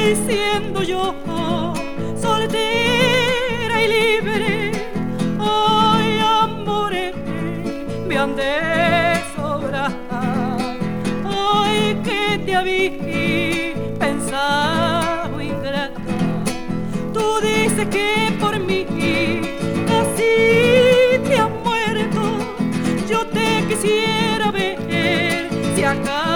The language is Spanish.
siendo yo soltera y libre, ay, amores me han de sobrar. Ay, que te habí pensado ingrata, tú dices que por mí casi te has muerto. Yo te quisiera ver si acaso